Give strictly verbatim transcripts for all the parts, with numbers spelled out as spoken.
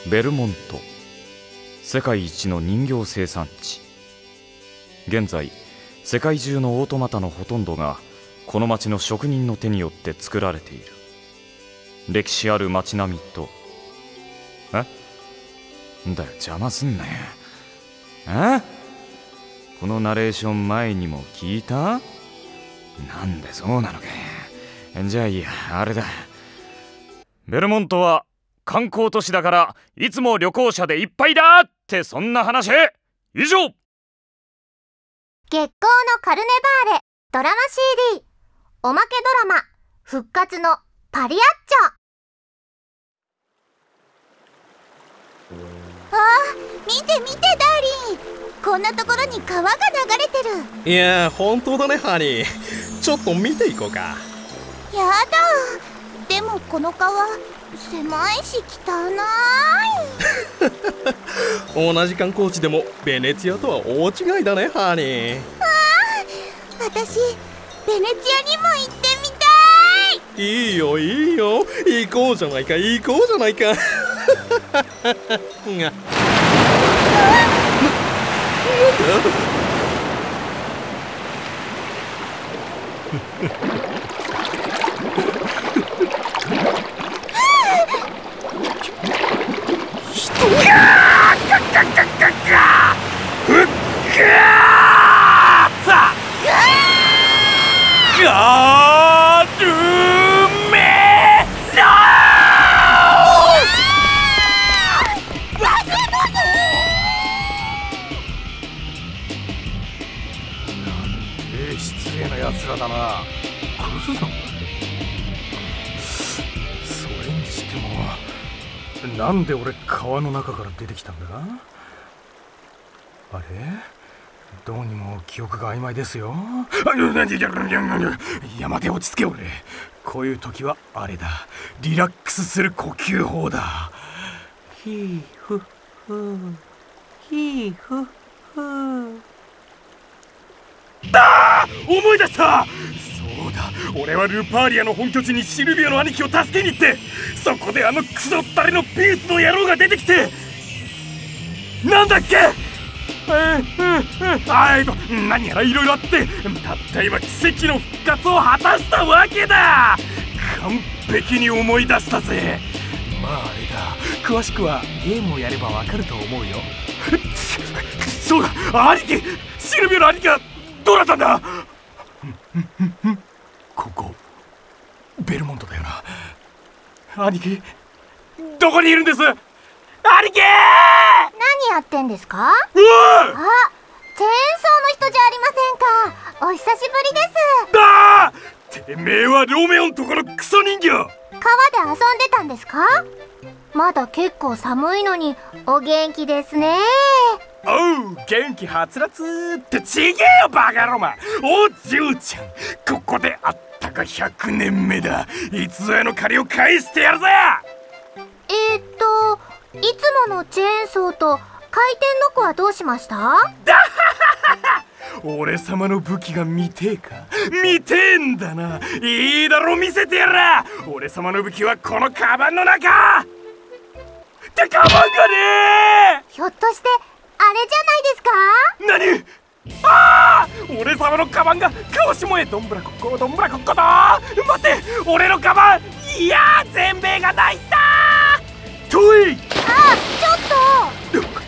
ベルモント、世界一の人形生産地。現在世界中のオートマタのほとんどがこの町の職人の手によって作られている。歴史ある町並みと、えんだよ邪魔すんなよ。えこのナレーション前にも聞いた？なんでそうなのか。じゃあいいや、あれだ。ベルモントは観光都市だからいつも旅行者でいっぱいだって、そんな話。以上。 月光のカルネバーレドラマ シーディー おまけドラマ復活のパリアッチョ。あー、見て見てダーリン、こんなところに川が流れてる。 いやー、本当だねハニー。ちょっと見ていこうか。 やだ、でもこの川狭いし汚い。 同じ観光地でもベネツィアとは大違いだねハニー。 あー、私ベネツィアにも行ってみたい。 いいよいいよ、行こうじゃないか行こうじゃないか。が失礼なやつらだな。クズだ。それにしてもなんで俺川の中から出てきたんだ？あれ、どうにも記憶が曖昧ですよ。いや待て、落ち着け。俺こういう時はあれだ、リラックスする呼吸法だ。ヒーフッフーヒーフッフー。あー、思い出した。そうだ、俺はルパーリアの本拠地にシルビオの兄貴を助けに行って、そこであのクソったれのピースの野郎が出てきて、なんだっけ、あえっと何やらいろいろあって、たった今奇跡の復活を果たしたわけだ。完璧に思い出したぜ。まああれだ、詳しくはゲームをやればわかると思うよ。そうだ、兄貴、シルビオの兄貴がどうなったんだ。ここベルモントだよな。兄貴、どこにいるんです？兄貴！ 何やってんですか？ うわ！ あ、チェーンソーの人じゃありませんか。お久しぶりです。 だー！てめえはロメオンとこのクソ人形。 川で遊んでたんですか？まだ結構寒いのにお元気ですね。 おう、元気はつらつってちげえよバカロマ。お嬢ちゃん、ここであったかひゃくねんめだ。いつぞやの借りを返してやるぜ。 えー、っといつものチェーンソーと回転の子はどうしました？ だははは。俺様の武器が見てえか？見てえんだな。いいだろ、見せてやら。俺様の武器はこのカバンの中ってカバンがねえ。 ひょっとしてあれじゃないですか？ 何？ああ、俺様のカバンが川下へどんぶらこっこどんぶらこっこだ。待って、俺のカバン、いやー、全米が泣いたー。トイ。 あ、ちょっと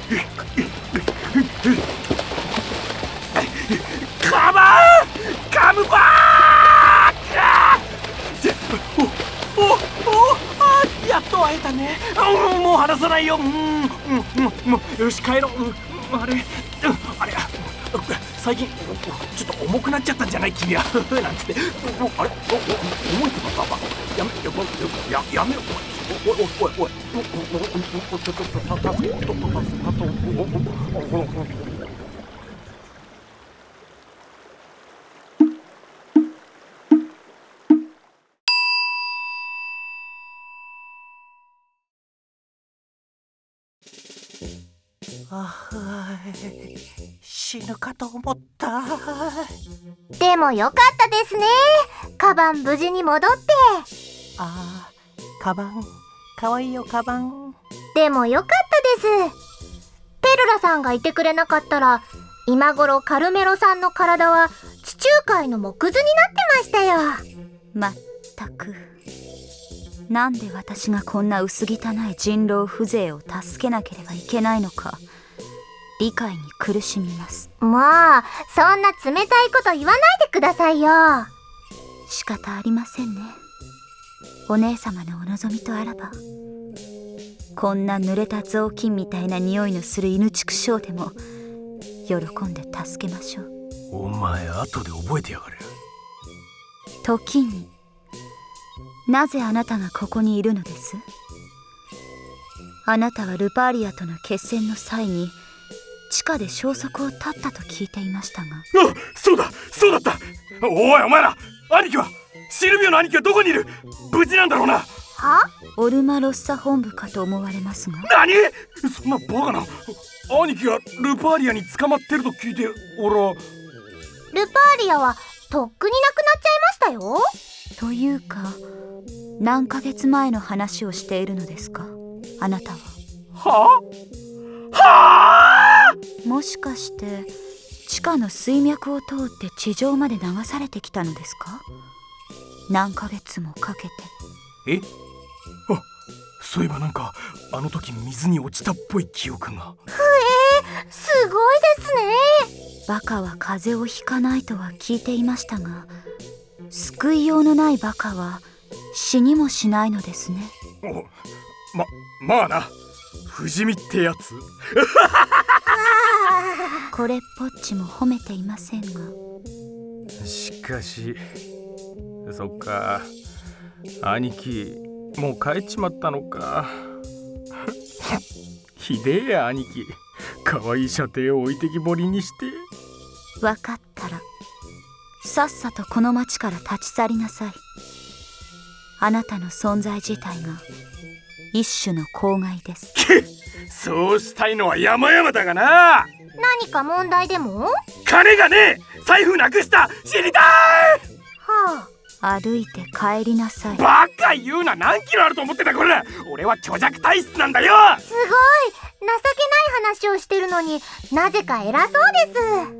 カバンカムバーク。おおおあ、やっと会えたね。うん、もう離さないよ。うんうんうん、よし帰ろう。うん、あれ、うん、あれ、最近ちょっと重くなっちゃったんじゃない君は。なんつって、あれ、おお重いってことか。やめややめろ。おいおいおいおいおいおい、ちょっとたたたたたあ、死ぬかと思った。 でもよかったですね。カバン無事に戻って。 あー、カバンかわいいよカバン。 でもよかったです。ペルラさんがいてくれなかったら、今頃カルメロさんの体は地中海の木図になってましたよ。 まったく、なんで私がこんな薄汚い人狼風情を助けなければいけないのか、理解に苦しみます。 もうそんな冷たいこと言わないでくださいよ。 仕方ありませんね。お姉様のお望みとあらば、こんな濡れた雑巾みたいな匂いのする犬畜生でも喜んで助けましょう。 お前後で覚えてやがる。 時に、なぜあなたがここにいるのです？あなたはルパーリアとの決戦の際に地下で消息を絶ったと聞いていましたが。 あ、そうだそうだった。おいお前ら、兄貴はシルビオの兄貴はどこにいる？無事なんだろうな。 は？ オルマロッサ本部かと思われますが。 何？そんなバカな。兄貴がルパーリアに捕まってると聞いて、俺は。 ルパーリアはとっくになくなっちゃいましたよ。 というか、何ヶ月前の話をしているのですか、あなたは。 はあ？はあ？ もしかして地下の水脈を通って地上まで流されてきたのですか？何ヶ月もかけて。 え？あ、そういえばなんかあの時水に落ちたっぽい記憶が。 ふえー、すごいですね。 バカは風邪をひかないとは聞いていましたが、救いようのないバカは死にもしないのですね。 お、ま、まあな、不死身ってやつ。 これっぽっちも褒めていませんが。 しかし、そっか、兄貴もう帰っちまったのか。ひでえや兄貴、かわいい射程を置いてきぼりにして。 わかったらさっさとこの町から立ち去りなさい。あなたの存在自体が一種の公害です。 そうしたいのは山々だがな。 何か問題でも？ 金がねえ。財布なくした。知りたい。 はあ、歩いて帰りなさい。 バカ言うな。何キロあると思ってたこれ。俺は虚弱体質なんだよ。 すごい情けない話をしてるのになぜか偉そうです。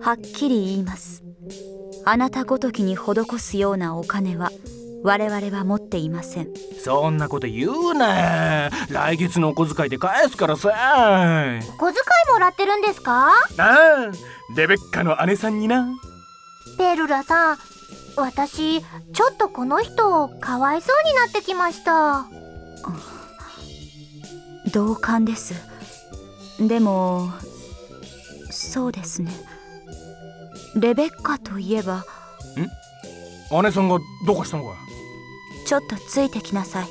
はっきり言います。あなたごときに施すようなお金は我々は持っていません。 そんなこと言うな。来月のお小遣いで返すからさ。 お小遣いもらってるんですか？ ああ、レベッカの姉さんにな。 ペルラさん、私ちょっとこの人かわいそうになってきました。 同感です。でもそうですね、レベッカといえば。 ん？姉さんがどうかしたのか？ ちょっとついてきなさい。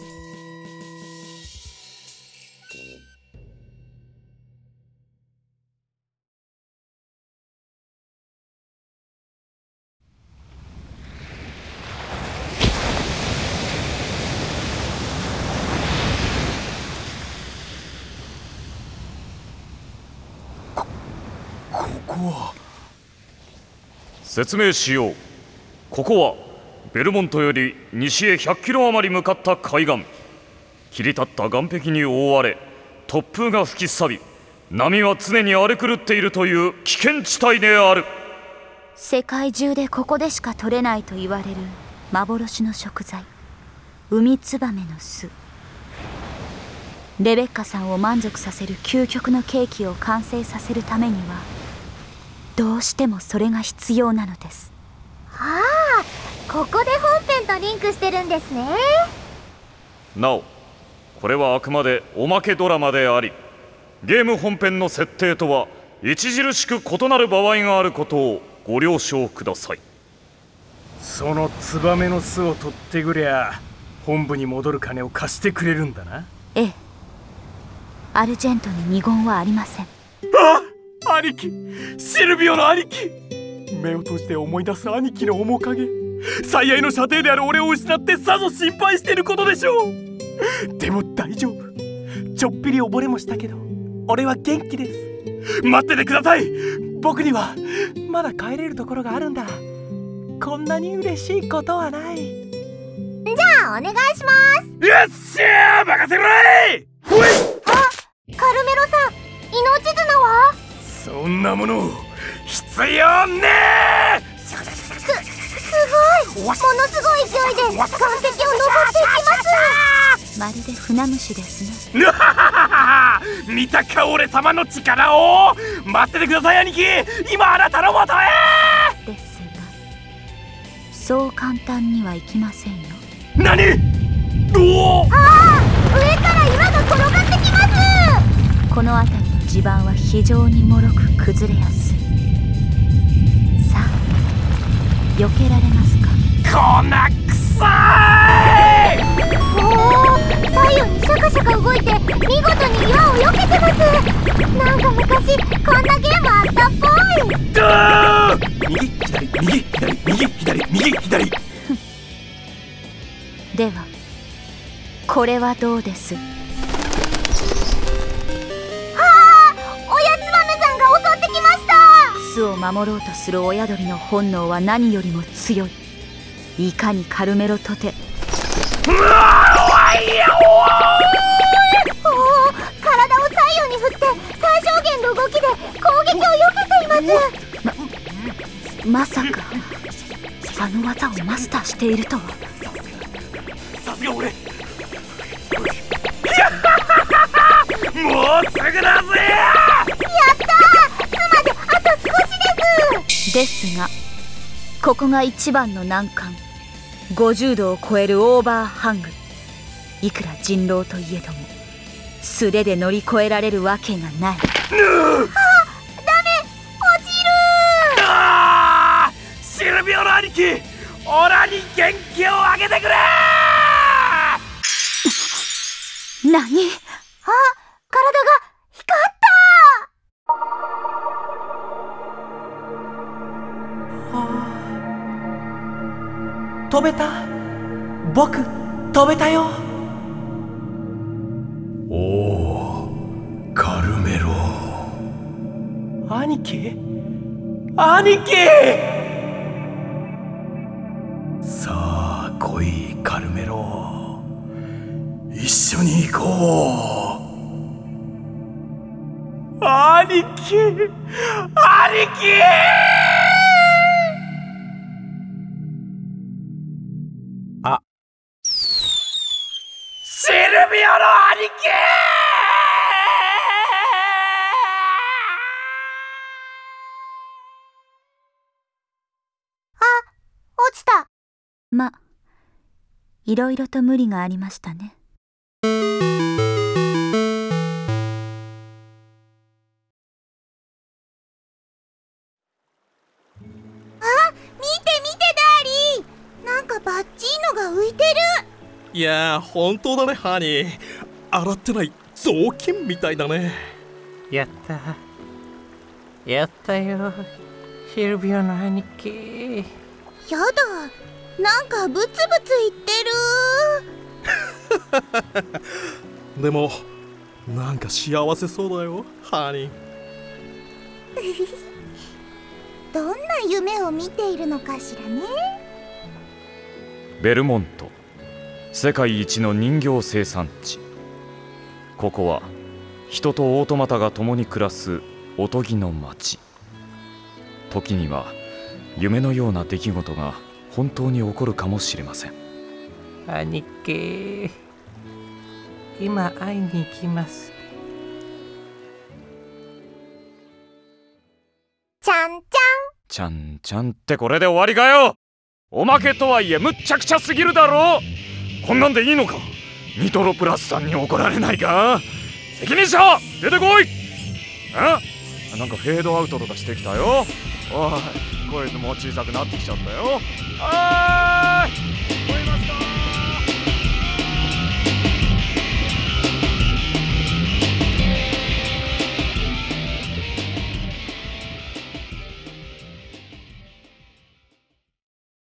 ここは。 説明しよう。ここはベルモントより西へひゃっキロ余り向かった海岸。切り立った岸壁に覆われ、突風が吹きさび、波は常に荒れ狂っているという危険地帯である。 世界中でここでしか取れないと言われる幻の食材、ウミツバメの巣。レベッカさんを満足させる究極のケーキを完成させるためにはどうしてもそれが必要なのです。 ああ、ここで本編とリンクしてるんですね。 なお、これはあくまでおまけドラマであり、ゲーム本編の設定とは著しく異なる場合があることをご了承ください。 そのツバメの巣を取ってくりゃ本部に戻る金を貸してくれるんだな。 ええ、アルジェントに二言はありません。 あ、兄貴、シルビオの兄貴。目を閉じて思い出す兄貴の面影。最愛の射程である俺を失ってさぞ心配してることでしょう。でも大丈夫。ちょっぴり溺れもしたけど俺は元気です。待っててください。僕にはまだ帰れるところがあるんだ。こんなに嬉しいことはない。 じゃあお願いします。 よっしゃー、任せろい。ほい。 はカルメロさん、命綱は？ そんなもの必要ねえ。 す、すごい、ものすごい勢いで岩石を登っていきます。 まるで船虫ですね。 見たか俺様の力を。待っててください兄貴、今あなたのもとへ。 ですが、そう簡単にはいきませんよ。 何？おお、 ああ、上から岩が転がってきます。 この辺りの地盤は非常に脆く崩れやすい。さあ、避けられますか？ こなくさい。 おお、左右にシャカシャカ動いて見事に岩を避けてます。なんか昔こんなゲームあったっぽい。 ドー右左右左右左右左。 ではこれはどうです？ はあ、親ツバメさんが襲ってきました。 巣を守ろうとする親鳥の本能は何よりも強い。いかにカルメロとて。 うわー、おいやおおお、体を左右に振って最小限の動きで攻撃を避けています。 まさかあの技をマスターしているとは。 さすが俺。もうすぐだぜ。 やったー、巣まであと少しです。 ですがここが一番の難関、ごじゅうどを超えるオーバーハング。いくら人狼といえども素手で乗り越えられるわけがない。 あ、ダメ、落ちるー。 あー、シルビオの兄貴、オラに元気をあげてくれ。 何？ あ、体が光ったー。飛べた。僕飛べたよ。 おお、カルメロ。 兄貴、兄貴。 さあ来いカルメロ、一緒に行こう。 兄貴、兄貴。あ、 シルビオの兄貴。 落ちた。 ま、いろいろと無理がありましたね。 あ、見て見てダーリー、なんかバッチーノが浮いてる。 いやー、本当だねハニー。洗ってない雑巾みたいだね。 やったやったよ、シルビオの兄貴。 やだ、なんかブツブツ言ってる。 でもなんか幸せそうだよハニー。 どんな夢を見ているのかしらね。 ベルモント、世界一の人形生産地。ここは人とオートマタが共に暮らすおとぎの町。時には夢のような出来事が本当に起こるかもしれません。 兄貴、今会いに行きます。 ちゃんちちゃんちゃんってこれで終わりかよ。おまけとはいえむっちゃくちゃすぎるだろ。こんなんでいいのか。ニトロプラスさんに怒られないか。責任者出てこい。あ、なんかフェードアウトとかしてきたよ。おい、声も小さくなってきちゃったよ。あー